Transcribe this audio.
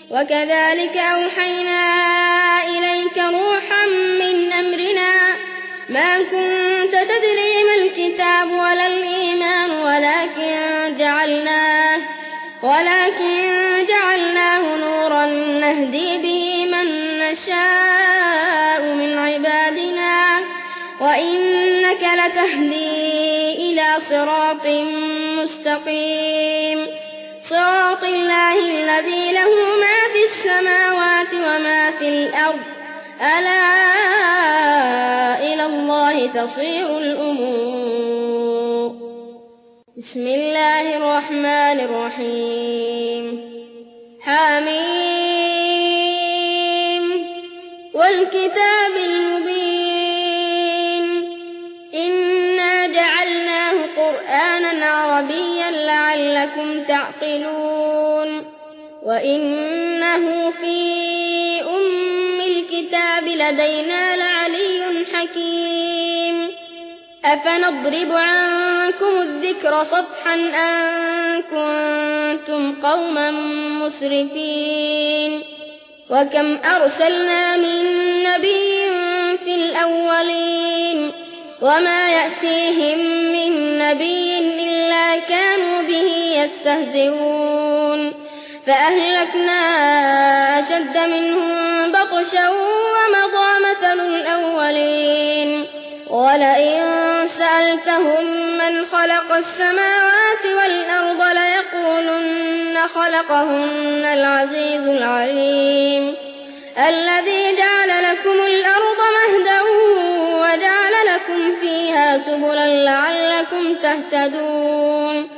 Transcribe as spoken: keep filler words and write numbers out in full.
وكذلك أوحينا إليك روحا من أمرنا ما كنت تدري ما الكتاب ولا الإيمان ولكن جعلناه, ولكن جعلناه نورا نهدي به من نشاء من عبادنا وإنك لتهدي إلى صراط مستقيم صراط الله الذي له ما في السماوات وما في الأرض ألا إلى الله تصير الأمور. بسم الله الرحمن الرحيم. حميم والكتاب المبين إنا جعلناه قرآنا عربيا لعلكم تعقلون وإنه في أم الكتاب لدينا لعلي حكيم. أفنضرب عنكم الذكر صفحا أن كنتم قوما مسرفين وكم أرسلنا من نبي في الأولين وما يأتيهم من نبي إلا كانوا به يستهزئون فأهلكنا أشد منهم بطشا ومضى مثل الأولين ولئن سألتهم من خلق السماوات والأرض ليقولن خلقهن العزيز العليم الذي جعل لكم الأرض مهدا وجعل لكم فيها سبلا لعلكم تهتدون